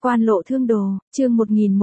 Quan lộ thương đồ, chương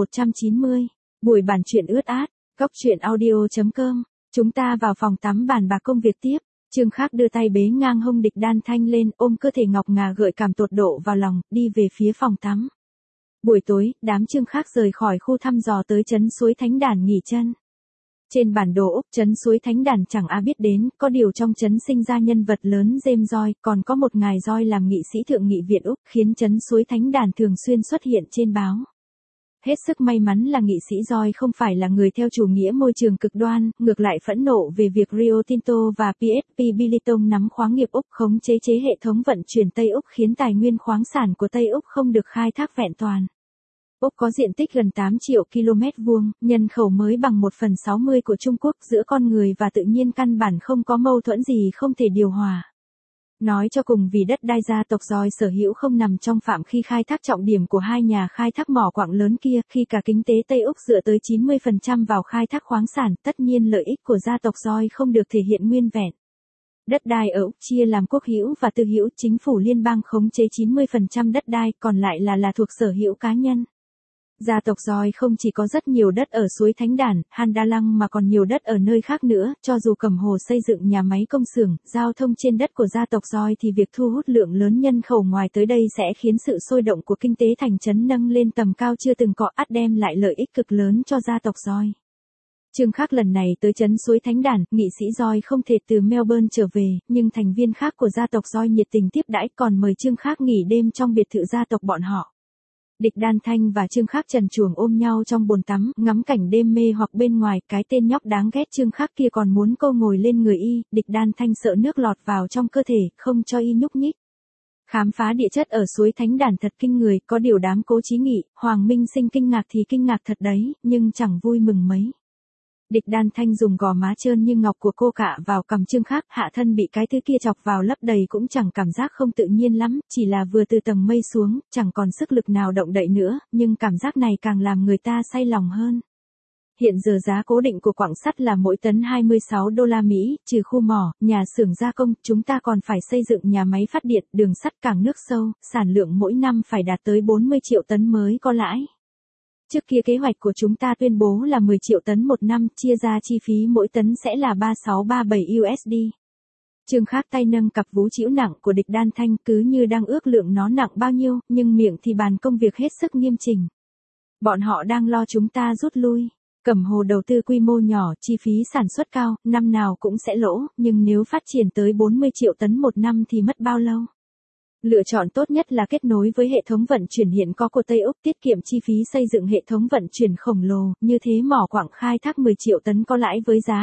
1190. Buổi bàn chuyện ướt át, góc chuyện audio.com. Chúng ta vào phòng tắm bàn bạc công việc tiếp. Trương Khắc đưa tay bế ngang hông Địch Đan Thanh lên, ôm cơ thể ngọc ngà gợi cảm tột độ vào lòng, đi về phía phòng tắm. Buổi tối, đám Trương Khắc rời khỏi khu thăm dò tới trấn suối Thánh Đàn nghỉ chân. Trên bản đồ Úc, trấn suối Thánh Đàn chẳng ai biết đến, có điều trong trấn sinh ra nhân vật lớn James Joy, còn có một ngài Joy làm nghị sĩ thượng nghị viện Úc, khiến trấn suối Thánh Đàn thường xuyên xuất hiện trên báo. Hết sức may mắn là nghị sĩ Joy không phải là người theo chủ nghĩa môi trường cực đoan, ngược lại phẫn nộ về việc Rio Tinto và PSP Billiton nắm khoáng nghiệp Úc khống chế hệ thống vận chuyển Tây Úc, khiến tài nguyên khoáng sản của Tây Úc không được khai thác vẹn toàn. Úc có diện tích gần 8 triệu km vuông, nhân khẩu mới bằng 1/60 của Trung Quốc, giữa con người và tự nhiên căn bản không có mâu thuẫn gì không thể điều hòa. Nói cho cùng, vì đất đai gia tộc Joy sở hữu không nằm trong phạm vi khai thác trọng điểm của hai nhà khai thác mỏ quặng lớn kia, khi cả kinh tế Tây Úc dựa tới 90% vào khai thác khoáng sản, tất nhiên lợi ích của gia tộc Joy không được thể hiện nguyên vẹn. Đất đai ở Úc chia làm quốc hữu và tư hữu, chính phủ liên bang khống chế 90% đất đai, còn lại là thuộc sở hữu cá nhân. Gia tộc Joy không chỉ có rất nhiều đất ở suối Thánh Đàn, Handalang mà còn nhiều đất ở nơi khác nữa, cho dù Cẩm Hồ xây dựng nhà máy công xưởng, giao thông trên đất của gia tộc Joy thì việc thu hút lượng lớn nhân khẩu ngoài tới đây sẽ khiến sự sôi động của kinh tế thành trấn nâng lên tầm cao chưa từng có, đem lại lợi ích cực lớn cho gia tộc Joy. Trương Khắc lần này tới trấn suối Thánh Đàn, nghị sĩ Joy không thể từ Melbourne trở về, nhưng thành viên khác của gia tộc Joy nhiệt tình tiếp đãi, còn mời Trương Khắc nghỉ đêm trong biệt thự gia tộc bọn họ. Địch Đan Thanh và Trương Khắc trần truồng ôm nhau trong bồn tắm, ngắm cảnh đêm mê hoặc bên ngoài, cái tên nhóc đáng ghét Trương Khắc kia còn muốn câu ngồi lên người y, Địch Đan Thanh sợ nước lọt vào trong cơ thể, không cho y nhúc nhích. Khám phá địa chất ở suối Thánh Đàn thật kinh người, có điều đám Cố Chí Nghị, Hoàng Minh Sinh kinh ngạc thì kinh ngạc thật đấy, nhưng chẳng vui mừng mấy. Địch Đan Thanh dùng gò má trơn như ngọc của cô cạ vào cằm Trương Khắc, hạ thân bị cái thứ kia chọc vào lấp đầy cũng chẳng cảm giác không tự nhiên lắm, chỉ là vừa từ tầng mây xuống, chẳng còn sức lực nào động đậy nữa, nhưng cảm giác này càng làm người ta say lòng hơn. Hiện giờ giá cố định của quặng sắt là mỗi tấn $26 Mỹ, trừ khu mỏ, nhà xưởng gia công, chúng ta còn phải xây dựng nhà máy phát điện, đường sắt, cảng nước sâu, sản lượng mỗi năm phải đạt tới 40 triệu tấn mới có lãi. Trước kia kế hoạch của chúng ta tuyên bố là 10 triệu tấn một năm, chia ra chi phí mỗi tấn sẽ là 3637 USD. Trương Khắc tay nâng cặp vú chĩu nặng của Địch Đan Thanh, cứ như đang ước lượng nó nặng bao nhiêu, nhưng miệng thì bàn công việc hết sức nghiêm chỉnh. Bọn họ đang lo chúng ta rút lui. Cẩm Hồ đầu tư quy mô nhỏ, chi phí sản xuất cao, năm nào cũng sẽ lỗ, nhưng nếu phát triển tới 40 triệu tấn một năm thì mất bao lâu? Lựa chọn tốt nhất là kết nối với hệ thống vận chuyển hiện có của Tây Úc, tiết kiệm chi phí xây dựng hệ thống vận chuyển khổng lồ, như thế mỏ quặng khai thác 10 triệu tấn có lãi với giá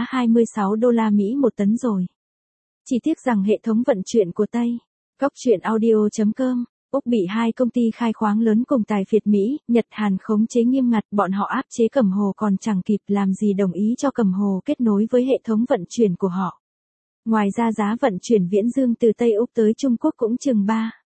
$26 Mỹ một tấn rồi. Chỉ tiếc rằng hệ thống vận chuyển của Tây. Góc chuyện audio.com. Úc bị hai công ty khai khoáng lớn cùng tài phiệt Mỹ, Nhật Hàn khống chế nghiêm ngặt, bọn họ áp chế Cẩm Hồ còn chẳng kịp làm gì đồng ý cho Cẩm Hồ kết nối với hệ thống vận chuyển của họ. Ngoài ra giá vận chuyển viễn dương từ Tây Úc tới Trung Quốc cũng chừng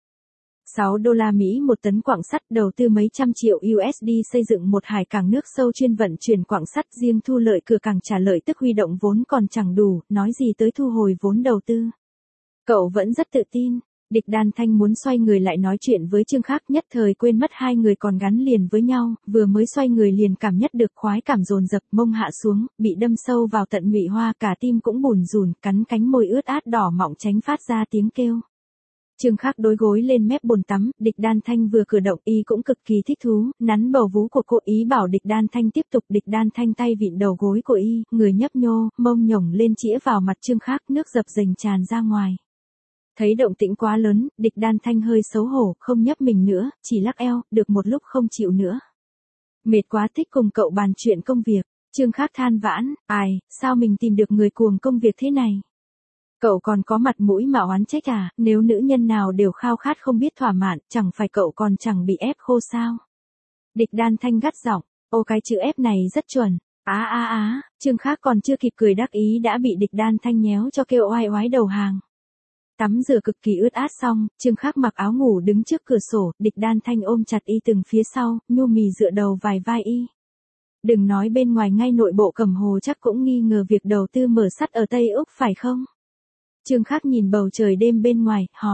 $6 Mỹ một tấn quặng sắt, đầu tư mấy trăm triệu USD xây dựng một hải cảng nước sâu chuyên vận chuyển quặng sắt, riêng thu lợi cửa cảng trả lợi tức huy động vốn còn chẳng đủ, nói gì tới thu hồi vốn đầu tư. Cậu vẫn rất tự tin. Địch Đan Thanh muốn xoay người lại nói chuyện với Trương Khắc, nhất thời quên mất hai người còn gắn liền với nhau, vừa mới xoay người liền cảm nhận được khoái cảm dồn dập, mông hạ xuống, bị đâm sâu vào tận nhụy hoa, cả tim cũng bùn rùn, cắn cánh môi ướt át đỏ mọng tránh phát ra tiếng kêu. Trương Khắc đối gối lên mép bồn tắm, Địch Đan Thanh vừa cử động y cũng cực kỳ thích thú, nắn bầu vú của cô, ý bảo Địch Đan Thanh tiếp tục. Địch Đan Thanh tay vịn đầu gối của y, người nhấp nhô, mông nhổng lên chĩa vào mặt Trương Khắc, nước dập dềnh tràn ra ngoài. Thấy động tĩnh quá lớn, Địch Đan Thanh hơi xấu hổ, không nhấp mình nữa, chỉ lắc eo, được một lúc không chịu nữa. Mệt quá, thích cùng cậu bàn chuyện công việc. Trương Khắc than vãn, sao mình tìm được người cuồng công việc thế này? Cậu còn có mặt mũi mà oán trách à, nếu nữ nhân nào đều khao khát không biết thỏa mãn, chẳng phải cậu còn chẳng bị ép khô sao? Địch Đan Thanh gắt giọng, cái chữ ép này rất chuẩn. Trương Khắc còn chưa kịp cười đắc ý đã bị Địch Đan Thanh nhéo cho kêu oai oái đầu hàng. Tắm rửa cực kỳ ướt át xong, Trương Khắc mặc áo ngủ đứng trước cửa sổ, Địch Đan Thanh ôm chặt y từng phía sau, nhu mì dựa đầu vài vai y. Đừng nói bên ngoài, ngay nội bộ Cẩm Hồ chắc cũng nghi ngờ việc đầu tư mở sắt ở Tây Úc phải không? Trương Khắc nhìn bầu trời đêm bên ngoài, hỏi.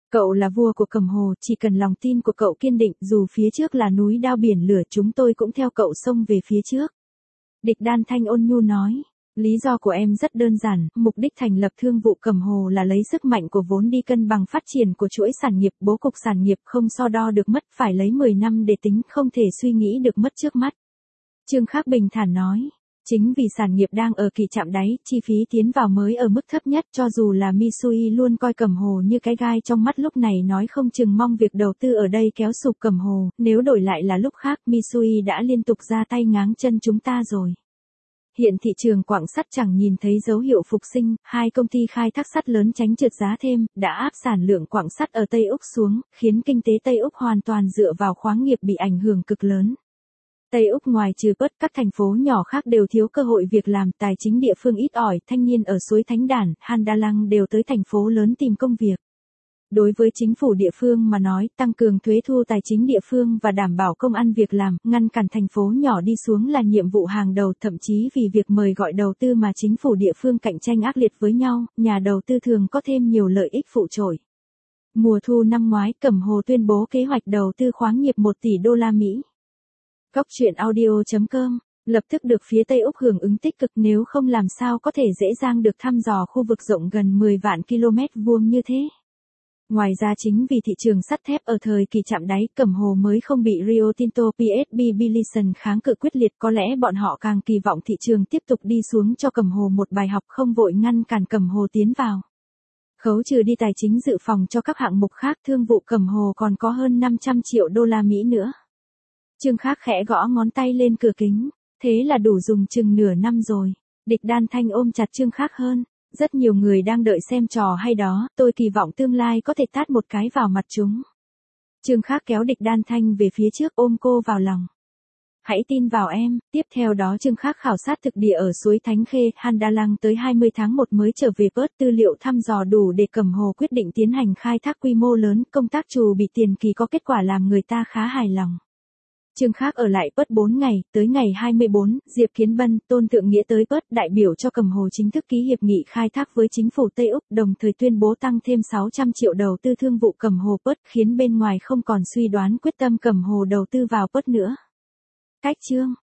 Cậu là vua của Cẩm Hồ, chỉ cần lòng tin của cậu kiên định, dù phía trước là núi đao biển lửa chúng tôi cũng theo cậu xông về phía trước. Địch Đan Thanh ôn nhu nói. Lý do của em rất đơn giản, mục đích thành lập thương vụ Cẩm Hồ là lấy sức mạnh của vốn đi cân bằng phát triển của chuỗi sản nghiệp, bố cục sản nghiệp không so đo được mất, phải lấy 10 năm để tính, không thể suy nghĩ được mất trước mắt. Trương Khắc bình thản nói. Chính vì sản nghiệp đang ở kỳ chạm đáy, chi phí tiến vào mới ở mức thấp nhất, cho dù là Mitsui luôn coi Cẩm Hồ như cái gai trong mắt, lúc này nói không chừng mong việc đầu tư ở đây kéo sụp Cẩm Hồ, nếu đổi lại là lúc khác Mitsui đã liên tục ra tay ngáng chân chúng ta rồi. Hiện thị trường quặng sắt chẳng nhìn thấy dấu hiệu phục sinh, hai công ty khai thác sắt lớn tránh trượt giá thêm, đã áp sản lượng quặng sắt ở Tây Úc xuống, khiến kinh tế Tây Úc hoàn toàn dựa vào khoáng nghiệp bị ảnh hưởng cực lớn. Tây Úc ngoài trừ Perth, các thành phố nhỏ khác đều thiếu cơ hội việc làm, tài chính địa phương ít ỏi, thanh niên ở suối Thánh Đản, Handalang đều tới thành phố lớn tìm công việc. Đối với chính phủ địa phương mà nói, tăng cường thuế thu tài chính địa phương và đảm bảo công ăn việc làm, ngăn cản thành phố nhỏ đi xuống là nhiệm vụ hàng đầu, thậm chí vì việc mời gọi đầu tư mà chính phủ địa phương cạnh tranh ác liệt với nhau, nhà đầu tư thường có thêm nhiều lợi ích phụ trội. Mùa thu năm ngoái, Cẩm Hồ tuyên bố kế hoạch đầu tư khoáng nghiệp 1 tỷ đô la Mỹ. Góc truyện audio.com lập tức được phía Tây Úc hưởng ứng tích cực, nếu không làm sao có thể dễ dàng được thăm dò khu vực rộng gần 10 vạn km vuông như thế. Ngoài ra chính vì thị trường sắt thép ở thời kỳ chạm đáy, Cẩm Hồ mới không bị Rio Tinto PSB Billiton kháng cự quyết liệt, có lẽ bọn họ càng kỳ vọng thị trường tiếp tục đi xuống cho Cẩm Hồ một bài học, không vội ngăn cản Cẩm Hồ tiến vào. Khấu trừ đi tài chính dự phòng cho các hạng mục khác, thương vụ Cẩm Hồ còn có hơn 500 triệu đô la Mỹ nữa. Trương Khắc khẽ gõ ngón tay lên cửa kính, thế là đủ dùng chừng nửa năm rồi. Địch Đan Thanh ôm chặt Trương Khắc hơn. Rất nhiều người đang đợi xem trò hay đó, tôi kỳ vọng tương lai có thể tát một cái vào mặt chúng. Trương Khắc kéo Địch Đan Thanh về phía trước, ôm cô vào lòng. Hãy tin vào em. Tiếp theo đó Trương Khắc khảo sát thực địa ở suối Thánh Khê, Handalang tới 20 tháng 1 mới trở về Perth, tư liệu thăm dò đủ để Cẩm Hồ quyết định tiến hành khai thác quy mô lớn, công tác trù bị tiền kỳ có kết quả làm người ta khá hài lòng. Trương Khắc ở lại Perth 4 ngày, tới ngày 24, Diệp Kiến Bân, Tôn Thượng Nghĩa tới Perth, đại biểu cho Cẩm Hồ chính thức ký hiệp nghị khai thác với chính phủ Tây Úc, đồng thời tuyên bố tăng thêm 600 triệu đầu tư thương vụ Cẩm Hồ Perth, khiến bên ngoài không còn suy đoán quyết tâm Cẩm Hồ đầu tư vào Perth nữa. Cách chương